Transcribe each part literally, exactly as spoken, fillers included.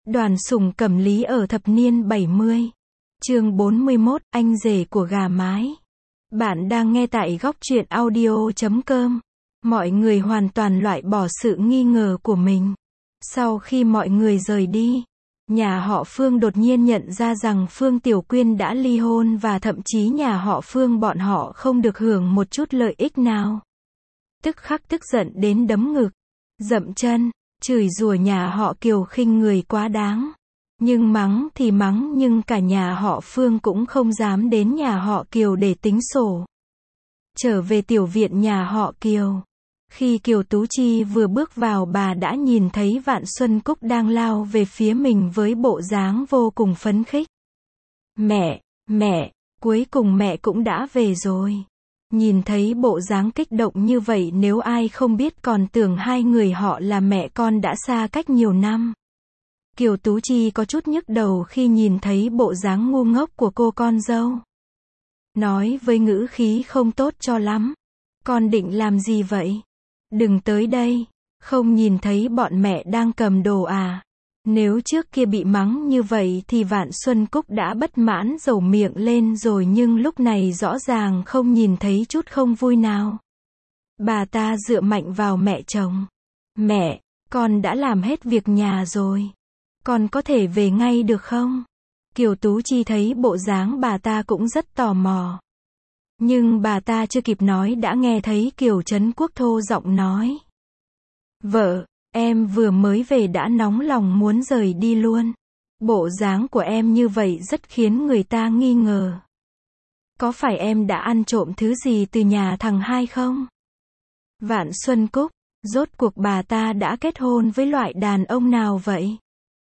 Đoàn Sùng Cẩm Lý ở thập niên bảy mươi. Chương bốn mươi mốt, anh rể của gà mái. Bạn đang nghe tại góc truyện audio chấm com. Mọi người hoàn toàn loại bỏ sự nghi ngờ của mình. Sau khi mọi người rời đi, nhà họ Phương đột nhiên nhận ra rằng Phương Tiểu Quyên đã ly hôn và thậm chí nhà họ Phương bọn họ không được hưởng một chút lợi ích nào. Tức khắc tức giận đến đấm ngực, dậm chân, chửi rủa nhà họ Kiều khinh người quá đáng. Nhưng mắng thì mắng nhưng cả nhà họ Phương cũng không dám đến nhà họ Kiều để tính sổ. Trở về tiểu viện nhà họ Kiều. Khi Kiều Tú Chi vừa bước vào, bà đã nhìn thấy Vạn Xuân Cúc đang lao về phía mình với bộ dáng vô cùng phấn khích. Mẹ, mẹ, cuối cùng mẹ cũng đã về rồi. Nhìn thấy bộ dáng kích động như vậy, nếu ai không biết còn tưởng hai người họ là mẹ con đã xa cách nhiều năm. Kiều Tú Chi có chút nhức đầu khi nhìn thấy bộ dáng ngu ngốc của cô con dâu. Nói với ngữ khí không tốt cho lắm. Con định làm gì vậy? Đừng tới đây. Không nhìn thấy bọn mẹ đang cầm đồ à? Nếu trước kia bị mắng như vậy thì Vạn Xuân Cúc đã bất mãn dầu miệng lên rồi, nhưng lúc này rõ ràng không nhìn thấy chút không vui nào. Bà ta dựa mạnh vào mẹ chồng. Mẹ, con đã làm hết việc nhà rồi. Con có thể về ngay được không? Kiều Tú Chi thấy bộ dáng bà ta cũng rất tò mò. Nhưng bà ta chưa kịp nói đã nghe thấy Kiều Trấn Quốc thô giọng nói. Vợ, em vừa mới về đã nóng lòng muốn rời đi luôn. Bộ dáng của em như vậy rất khiến người ta nghi ngờ. Có phải em đã ăn trộm thứ gì từ nhà thằng hai không? Vạn Xuân Cúc, rốt cuộc bà ta đã kết hôn với loại đàn ông nào vậy?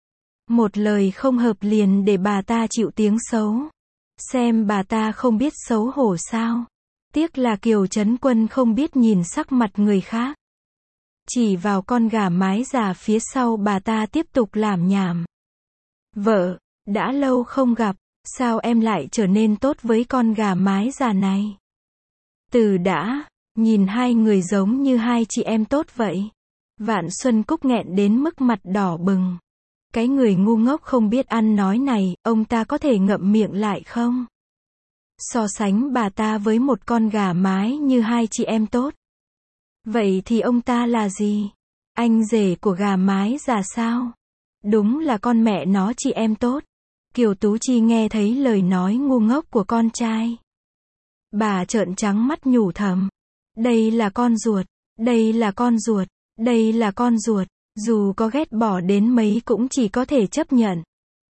Một lời không hợp liền để bà ta chịu tiếng xấu. Xem bà ta không biết xấu hổ sao. Tiếc là Kiều Trấn Quân không biết nhìn sắc mặt người khác. Chỉ vào con gà mái già phía sau, bà ta tiếp tục làm nhảm. Vợ, đã lâu không gặp, sao em lại trở nên tốt với con gà mái già này? Từ đã, nhìn hai người giống như hai chị em tốt vậy. Vạn Xuân Cúc nghẹn đến mức mặt đỏ bừng. Cái người ngu ngốc không biết ăn nói này, ông ta có thể ngậm miệng lại không? So sánh bà ta với một con gà mái như hai chị em tốt. Vậy thì ông ta là gì? Anh rể của gà mái già sao? Đúng là con mẹ nó chị em tốt. Kiều Tú Chi nghe thấy lời nói ngu ngốc của con trai. Bà trợn trắng mắt nhủ thầm. Đây là con ruột, đây là con ruột, đây là con ruột. Dù có ghét bỏ đến mấy cũng chỉ có thể chấp nhận.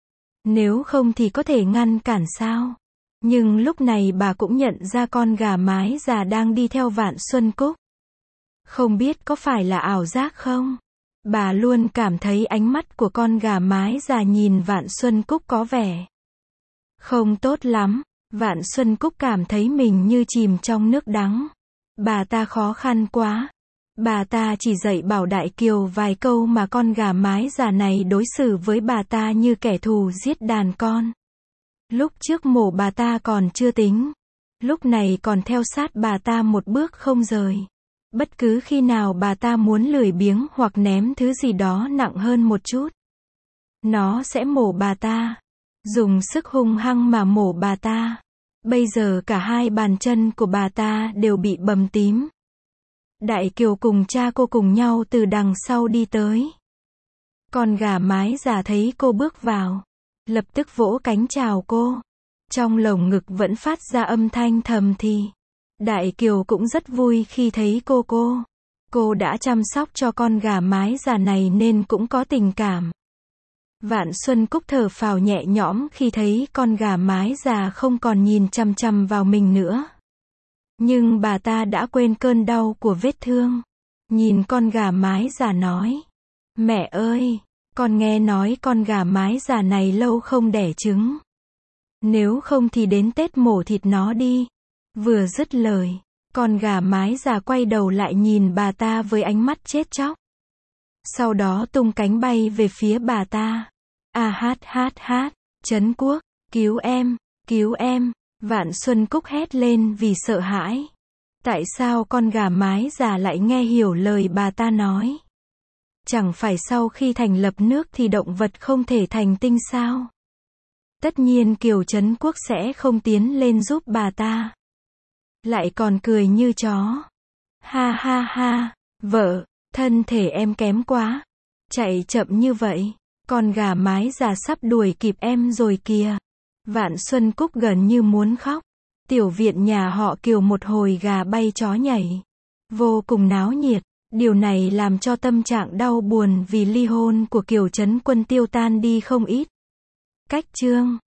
Nếu không thì có thể ngăn cản sao? Nhưng lúc này bà cũng nhận ra con gà mái già đang đi theo Vạn Xuân Cúc. Không biết có phải là ảo giác không? Bà luôn cảm thấy ánh mắt của con gà mái già nhìn Vạn Xuân Cúc có vẻ không tốt lắm. Vạn Xuân Cúc cảm thấy mình như chìm trong nước đắng. Bà ta khó khăn quá. Bà ta chỉ dạy bảo Đại Kiều vài câu mà con gà mái già này đối xử với bà ta như kẻ thù giết đàn con. Lúc trước mổ bà ta còn chưa tính. Lúc này còn theo sát bà ta một bước không rời. Bất cứ khi nào bà ta muốn lười biếng hoặc ném thứ gì đó nặng hơn một chút, nó sẽ mổ bà ta. Dùng sức hung hăng mà mổ bà ta. Bây giờ cả hai bàn chân của bà ta đều bị bầm tím. Đại Kiều cùng cha cô cùng nhau từ đằng sau đi tới. Con gà mái già thấy cô bước vào, lập tức vỗ cánh chào cô. Trong lồng ngực vẫn phát ra âm thanh thầm thì. Đại Kiều cũng rất vui khi thấy cô cô. Cô đã chăm sóc cho con gà mái già này nên cũng có tình cảm. Vạn Xuân Cúc thở phào nhẹ nhõm khi thấy con gà mái già không còn nhìn chằm chằm vào mình nữa. Nhưng bà ta đã quên cơn đau của vết thương. Nhìn con gà mái già nói. Mẹ ơi, con nghe nói con gà mái già này lâu không đẻ trứng. Nếu không thì đến Tết mổ thịt nó đi. Vừa dứt lời, con gà mái già quay đầu lại nhìn bà ta với ánh mắt chết chóc. Sau đó tung cánh bay về phía bà ta. A hát hát hát, Trấn Quốc, cứu em, cứu em. Vạn Xuân Cúc hét lên vì sợ hãi. Tại sao con gà mái già lại nghe hiểu lời bà ta nói? Chẳng phải sau khi thành lập nước thì động vật không thể thành tinh sao? Tất nhiên Kiều Trấn Quốc sẽ không tiến lên giúp bà ta. Lại còn cười như chó. Ha ha ha, vợ, thân thể em kém quá. Chạy chậm như vậy, con gà mái già sắp đuổi kịp em rồi kìa. Vạn Xuân Cúc gần như muốn khóc. Tiểu viện nhà họ Kiều một hồi gà bay chó nhảy. Vô cùng náo nhiệt. Điều này làm cho tâm trạng đau buồn vì ly hôn của Kiều Trấn Quân tiêu tan đi không ít. Cách chương